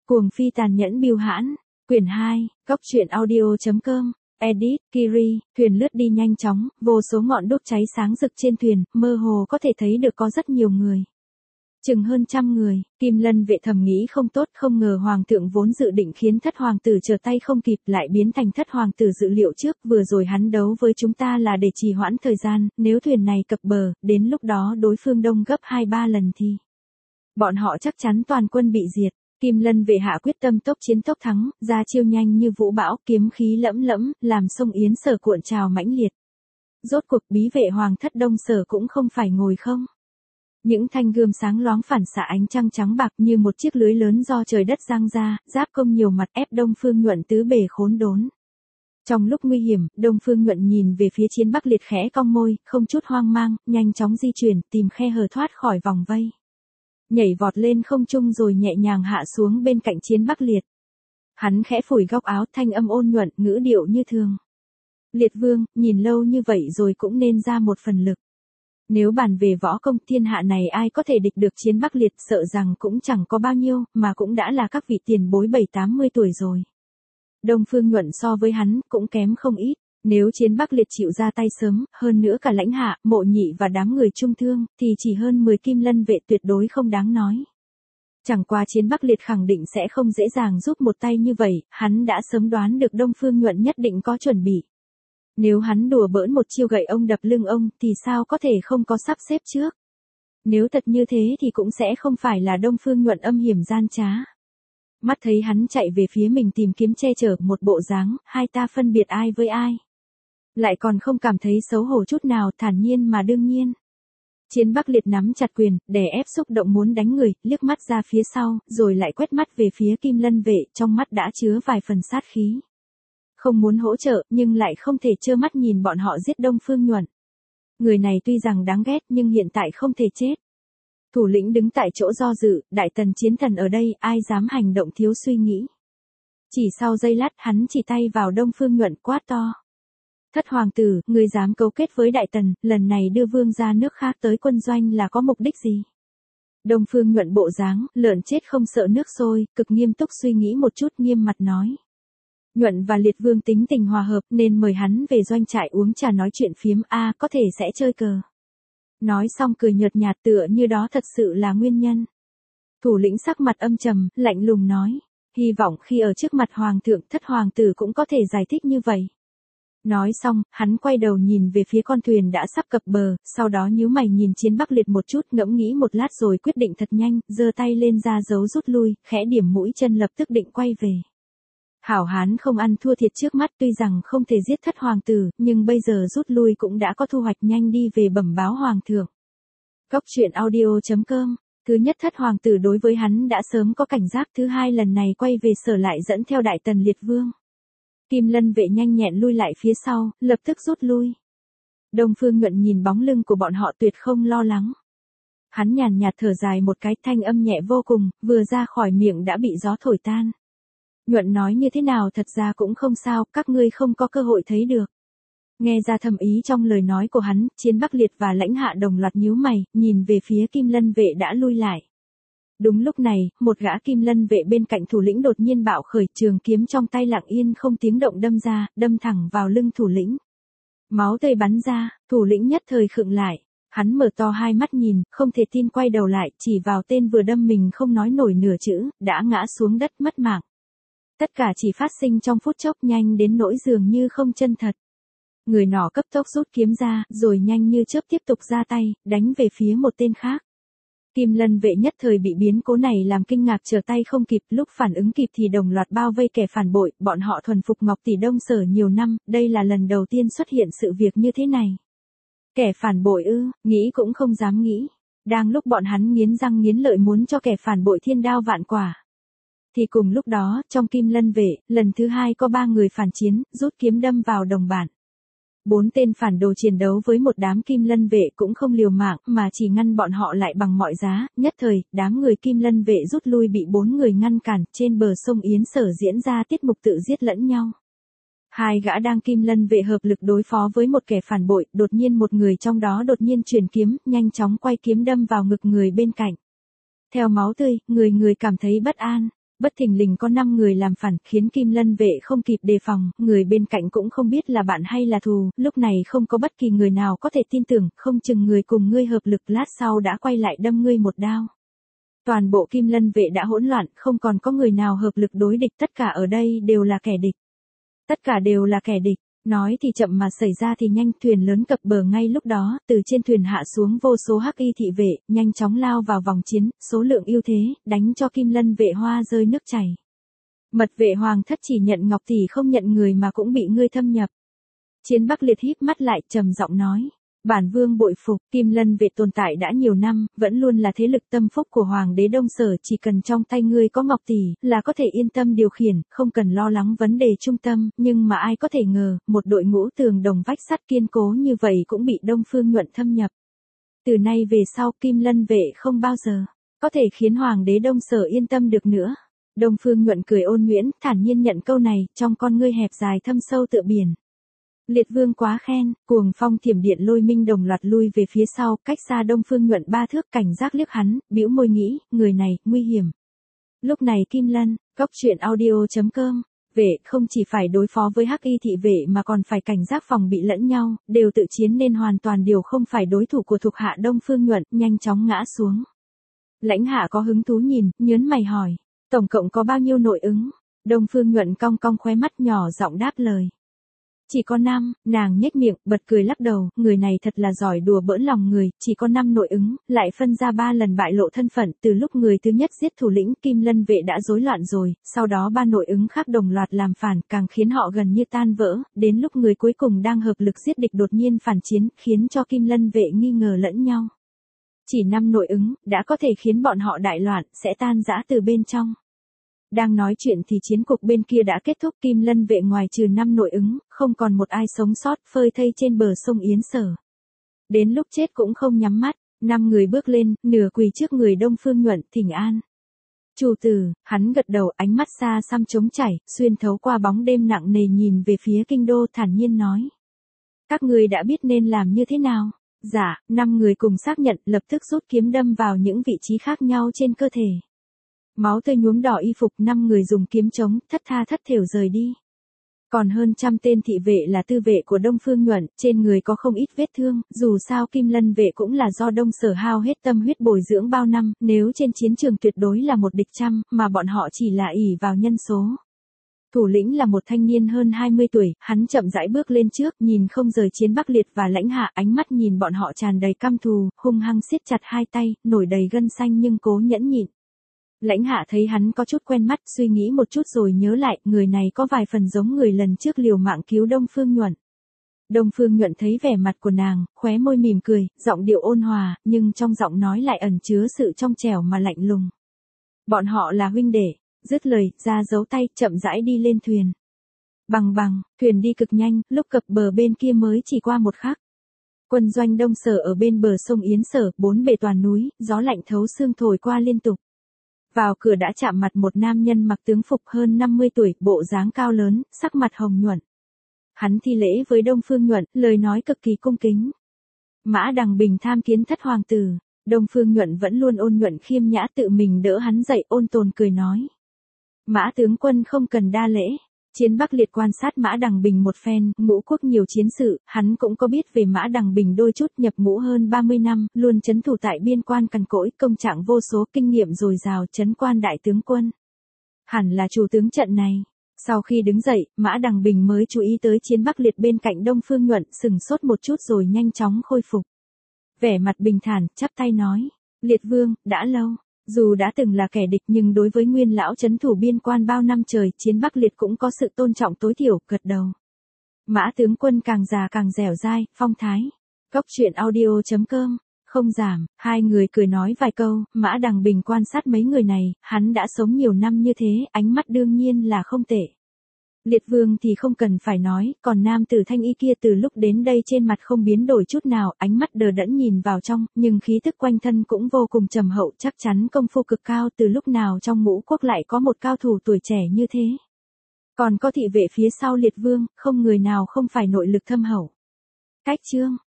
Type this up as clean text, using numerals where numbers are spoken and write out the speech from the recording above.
Cuồng phi tàn nhẫn bưu hãn, quyển 2, góc truyện audio.com, edit, Kiri, thuyền lướt đi nhanh chóng, vô số ngọn đuốc cháy sáng rực trên thuyền, mơ hồ có thể thấy được có rất nhiều người. Chừng hơn 100 người, Kim Lân vệ thầm nghĩ không tốt, không ngờ hoàng thượng vốn dự định khiến thất hoàng tử trở tay không kịp lại biến thành thất hoàng tử dự liệu trước, vừa rồi hắn đấu với chúng ta là để trì hoãn thời gian, nếu thuyền này cập bờ, đến lúc đó đối phương đông gấp 2-3 lần thì bọn họ chắc chắn toàn quân bị diệt. Kim Lân vệ hạ quyết tâm tốc chiến tốc thắng, ra chiêu nhanh như vũ bão, kiếm khí lẫm lẫm, làm sông Yến Sở cuộn trào mãnh liệt. Rốt cuộc bí vệ hoàng thất Đông Sở cũng không phải ngồi không. Những thanh gươm sáng loáng phản xạ ánh trăng trắng bạc như một chiếc lưới lớn do trời đất giăng ra, giáp công nhiều mặt ép Đông Phương Nhuận tứ bề khốn đốn. Trong lúc nguy hiểm, Đông Phương Nhuận nhìn về phía Chiến Bắc Liệt khẽ cong môi, không chút hoang mang, nhanh chóng di chuyển, tìm khe hở thoát khỏi vòng vây. Nhảy vọt lên không trung rồi nhẹ nhàng hạ xuống bên cạnh Chiến Bắc Liệt. Hắn khẽ phủi góc áo, thanh âm ôn nhuận, ngữ điệu như thường. Liệt vương, nhìn lâu như vậy rồi cũng nên ra một phần lực. Nếu bàn về võ công thiên hạ này ai có thể địch được Chiến Bắc Liệt, sợ rằng cũng chẳng có bao nhiêu, mà cũng đã là các vị tiền bối 70-80 tuổi rồi. Đông Phương Nhuận so với hắn cũng kém không ít. Nếu Chiến Bắc Liệt chịu ra tay sớm, hơn nữa cả Lãnh Hạ, Mộ Nhị và đám người trung thương, thì chỉ hơn 10 Kim Lân vệ tuyệt đối không đáng nói. Chẳng qua Chiến Bắc Liệt khẳng định sẽ không dễ dàng giúp một tay như vậy, hắn đã sớm đoán được Đông Phương Nhuận nhất định có chuẩn bị. Nếu hắn đùa bỡn một chiêu gậy ông đập lưng ông, thì sao có thể không có sắp xếp trước. Nếu thật như thế thì cũng sẽ không phải là Đông Phương Nhuận âm hiểm gian trá. Mắt thấy hắn chạy về phía mình tìm kiếm che chở một bộ dáng, hai ta phân biệt ai với ai. Lại còn không cảm thấy xấu hổ chút nào, thản nhiên mà đương nhiên. Chiến Bắc Liệt nắm chặt quyền, đè ép xúc động muốn đánh người, liếc mắt ra phía sau, rồi lại quét mắt về phía Kim Lân vệ, trong mắt đã chứa vài phần sát khí. Không muốn hỗ trợ, nhưng lại không thể trơ mắt nhìn bọn họ giết Đông Phương Nhuận. Người này tuy rằng đáng ghét nhưng hiện tại không thể chết. Thủ lĩnh đứng tại chỗ do dự, đại tần chiến thần ở đây, ai dám hành động thiếu suy nghĩ. Chỉ sau giây lát hắn chỉ tay vào Đông Phương Nhuận quát to. Thất hoàng tử, người dám cấu kết với đại tần, lần này đưa vương gia nước khác tới quân doanh là có mục đích gì? Đông Phương Nhuận bộ dáng, lợn chết không sợ nước sôi, cực nghiêm túc suy nghĩ một chút nghiêm mặt nói. Nhuận và Liệt vương tính tình hòa hợp nên mời hắn về doanh trại uống trà nói chuyện phiếm, có thể sẽ chơi cờ. Nói xong cười nhợt nhạt tựa như đó thật sự là nguyên nhân. Thủ lĩnh sắc mặt âm trầm, lạnh lùng nói. Hy vọng khi ở trước mặt hoàng thượng thất hoàng tử cũng có thể giải thích như vậy. Nói xong, hắn quay đầu nhìn về phía con thuyền đã sắp cập bờ, sau đó nhíu mày nhìn Chiến Bắc Liệt một chút, ngẫm nghĩ một lát rồi quyết định thật nhanh, giơ tay lên ra dấu rút lui, khẽ điểm mũi chân lập tức định quay về. Hảo hán không ăn thua thiệt trước mắt, tuy rằng không thể giết thất hoàng tử, nhưng bây giờ rút lui cũng đã có thu hoạch, nhanh đi về bẩm báo hoàng thượng. Góc truyện audio.com. Thứ nhất, thất hoàng tử đối với hắn đã sớm có cảnh giác, thứ hai, lần này quay về Sở lại dẫn theo đại tần Liệt vương. Kim Lân vệ nhanh nhẹn lui lại phía sau, lập tức rút lui. Đông Phương Nhuận nhìn bóng lưng của bọn họ tuyệt không lo lắng. Hắn nhàn nhạt thở dài một cái, thanh âm nhẹ vô cùng, vừa ra khỏi miệng đã bị gió thổi tan. Nhuận nói như thế nào thật ra cũng không sao, các ngươi không có cơ hội thấy được. Nghe ra thầm ý trong lời nói của hắn, Chiến Bắc Liệt và Lãnh Hạ đồng loạt nhíu mày, nhìn về phía Kim Lân vệ đã lui lại. Đúng lúc này, một gã Kim Lân vệ bên cạnh thủ lĩnh đột nhiên bạo khởi, trường kiếm trong tay lặng yên không tiếng động đâm ra, đâm thẳng vào lưng thủ lĩnh. Máu tươi bắn ra, thủ lĩnh nhất thời khựng lại. Hắn mở to hai mắt nhìn, không thể tin quay đầu lại, chỉ vào tên vừa đâm mình không nói nổi nửa chữ, đã ngã xuống đất mất mạng. Tất cả chỉ phát sinh trong phút chốc, nhanh đến nỗi dường như không chân thật. Người nọ cấp tốc rút kiếm ra, rồi nhanh như chớp tiếp tục ra tay, đánh về phía một tên khác. Kim Lân vệ nhất thời bị biến cố này làm kinh ngạc, trở tay không kịp, lúc phản ứng kịp thì đồng loạt bao vây kẻ phản bội, bọn họ thuần phục Ngọc Tỷ Đông Sở nhiều năm, đây là lần đầu tiên xuất hiện sự việc như thế này. Kẻ phản bội ư, nghĩ cũng không dám nghĩ. Đang lúc bọn hắn nghiến răng nghiến lợi muốn cho kẻ phản bội thiên đao vạn quả. Thì cùng lúc đó, trong Kim Lân vệ, lần thứ hai có 3 người phản chiến, rút kiếm đâm vào đồng bạn. 4 tên phản đồ chiến đấu với một đám Kim Lân vệ cũng không liều mạng, mà chỉ ngăn bọn họ lại bằng mọi giá, nhất thời, đám người Kim Lân vệ rút lui bị 4 người ngăn cản, trên bờ sông Yến Sở diễn ra tiết mục tự giết lẫn nhau. Hai gã đang Kim Lân vệ hợp lực đối phó với một kẻ phản bội, đột nhiên một người trong đó đột nhiên chuyển kiếm, nhanh chóng quay kiếm đâm vào ngực người bên cạnh. Theo máu tươi, người cảm thấy bất an. Bất thình lình có 5 người làm phản, khiến Kim Lân vệ không kịp đề phòng, người bên cạnh cũng không biết là bạn hay là thù, lúc này không có bất kỳ người nào có thể tin tưởng, không chừng người cùng ngươi hợp lực lát sau đã quay lại đâm ngươi một đao. Toàn bộ Kim Lân vệ đã hỗn loạn, không còn có người nào hợp lực đối địch, tất cả ở đây đều là kẻ địch. Tất cả đều là kẻ địch. Nói thì chậm mà xảy ra thì nhanh, thuyền lớn cập bờ ngay lúc đó, từ trên thuyền hạ xuống vô số hắc y thị vệ, nhanh chóng lao vào vòng chiến, số lượng ưu thế, đánh cho Kim Lân vệ hoa rơi nước chảy. Mật vệ hoàng thất chỉ nhận ngọc tỷ không nhận người mà cũng bị ngươi thâm nhập. Chiến Bắc Liệt híp mắt lại, trầm giọng nói. Bản vương bội phục, Kim Lân vệ tồn tại đã nhiều năm, vẫn luôn là thế lực tâm phúc của Hoàng đế Đông Sở, chỉ cần trong tay ngươi có ngọc tỷ, là có thể yên tâm điều khiển, không cần lo lắng vấn đề trung tâm, nhưng mà ai có thể ngờ, một đội ngũ tường đồng vách sắt kiên cố như vậy cũng bị Đông Phương Nhuận thâm nhập. Từ nay về sau Kim Lân vệ không bao giờ có thể khiến Hoàng đế Đông Sở yên tâm được nữa. Đông Phương Nhuận cười ôn nhuyễn, thản nhiên nhận câu này, trong con ngươi hẹp dài thâm sâu tựa biển. Liệt vương quá khen, cuồng phong thiểm điện lôi minh đồng loạt lui về phía sau, cách xa Đông Phương Nhuận 3 thước, cảnh giác liếc hắn, bĩu môi nghĩ, người này, nguy hiểm. Lúc này Kim Lân, cốc truyện audio.com, vệ không chỉ phải đối phó với hắc y thị vệ mà còn phải cảnh giác phòng bị lẫn nhau, đều tự chiến nên hoàn toàn đều không phải đối thủ của thuộc hạ Đông Phương Nhuận, nhanh chóng ngã xuống. Lãnh Hạ có hứng thú nhìn, nhớn mày hỏi, tổng cộng có bao nhiêu nội ứng? Đông Phương Nhuận cong cong khóe mắt nhỏ giọng đáp lời. Chỉ có 5, nàng nhếch miệng, bật cười lắc đầu, người này thật là giỏi đùa bỡn lòng người, chỉ có 5 nội ứng, lại phân ra 3 lần bại lộ thân phận, từ lúc người thứ nhất giết thủ lĩnh Kim Lân vệ đã rối loạn rồi, sau đó 3 nội ứng khác đồng loạt làm phản, càng khiến họ gần như tan vỡ, đến lúc người cuối cùng đang hợp lực giết địch đột nhiên phản chiến, khiến cho Kim Lân vệ nghi ngờ lẫn nhau. Chỉ 5 nội ứng, đã có thể khiến bọn họ đại loạn, sẽ tan rã từ bên trong. Đang nói chuyện thì chiến cục bên kia đã kết thúc, Kim Lân vệ ngoài trừ 5 nội ứng, không còn một ai sống sót, phơi thây trên bờ sông Yến Sở. Đến lúc chết cũng không nhắm mắt, 5 người bước lên, nửa quỳ trước người Đông Phương Nhuận, thỉnh an. Chủ tử, hắn gật đầu, ánh mắt xa xăm trống chảy, xuyên thấu qua bóng đêm nặng nề nhìn về phía kinh đô, thản nhiên nói. Các người đã biết nên làm như thế nào? Dạ, 5 người cùng xác nhận, lập tức rút kiếm đâm vào những vị trí khác nhau trên cơ thể. Máu tươi nhuốm đỏ y phục, 5 người dùng kiếm chống, thất tha thất thểu rời đi. Còn hơn 100 tên thị vệ là tư vệ của Đông Phương Nhuận, trên người có không ít vết thương, dù sao Kim Lân vệ cũng là do Đông Sở hao hết tâm huyết bồi dưỡng bao năm, nếu trên chiến trường tuyệt đối là một địch trăm, mà bọn họ chỉ là ỷ vào nhân số. Thủ lĩnh là một thanh niên hơn 20 tuổi, hắn chậm rãi bước lên trước, nhìn không rời Chiến Bắc Liệt và Lãnh Hạ, ánh mắt nhìn bọn họ tràn đầy căm thù, hung hăng siết chặt hai tay, nổi đầy gân xanh nhưng cố nhẫn nhịn. Lãnh Hạ thấy hắn có chút quen mắt, suy nghĩ một chút rồi nhớ lại, người này có vài phần giống người lần trước liều mạng cứu Đông Phương Nhuận. Đông Phương Nhuận thấy vẻ mặt của nàng, khóe môi mỉm cười, giọng điệu ôn hòa, nhưng trong giọng nói lại ẩn chứa sự trong trẻo mà lạnh lùng. Bọn họ là huynh đệ. Dứt lời, ra giấu tay, chậm rãi đi lên thuyền. Bằng bằng, thuyền đi cực nhanh, lúc cập bờ bên kia mới chỉ qua một khắc. Quân doanh Đông Sở ở bên bờ sông Yến Sở, 4 bề toàn núi, gió lạnh thấu xương thổi qua liên tục. Vào cửa đã chạm mặt một nam nhân mặc tướng phục hơn 50 tuổi, bộ dáng cao lớn, sắc mặt hồng nhuận. Hắn thi lễ với Đông Phương Nhuận, lời nói cực kỳ cung kính. Mã Đằng Bình tham kiến thất hoàng tử. Đông Phương Nhuận vẫn luôn ôn nhuận khiêm nhã, tự mình đỡ hắn dậy, ôn tồn cười nói. Mã tướng quân không cần đa lễ. Chiến Bắc Liệt quan sát Mã Đằng Bình một phen, ngũ quốc nhiều chiến sự, hắn cũng có biết về Mã Đằng Bình đôi chút, nhập ngũ hơn 30 năm, luôn trấn thủ tại biên quan cằn cỗi, công trạng vô số, kinh nghiệm dồi dào, trấn quan đại tướng quân. Hẳn là chủ tướng trận này. Sau khi đứng dậy, Mã Đằng Bình mới chú ý tới Chiến Bắc Liệt bên cạnh Đông Phương Nhuận, sừng sốt một chút rồi nhanh chóng khôi phục. Vẻ mặt bình thản, chắp tay nói, Liệt vương, đã lâu. Dù đã từng là kẻ địch nhưng đối với nguyên lão trấn thủ biên quan bao năm trời, Chiến Bắc Liệt cũng có sự tôn trọng tối thiểu, gật đầu. Mã tướng quân càng già càng dẻo dai, phong thái. Cốc truyện audio.com, không giảm, hai người cười nói vài câu, Mã Đằng Bình quan sát mấy người này, hắn đã sống nhiều năm như thế, ánh mắt đương nhiên là không tệ. Liệt vương thì không cần phải nói, còn nam tử thanh y kia từ lúc đến đây trên mặt không biến đổi chút nào, ánh mắt đờ đẫn nhìn vào trong, nhưng khí tức quanh thân cũng vô cùng trầm hậu, chắc chắn công phu cực cao, từ lúc nào trong ngũ quốc lại có một cao thủ tuổi trẻ như thế. Còn có thị vệ phía sau Liệt vương, không người nào không phải nội lực thâm hậu. Cách chương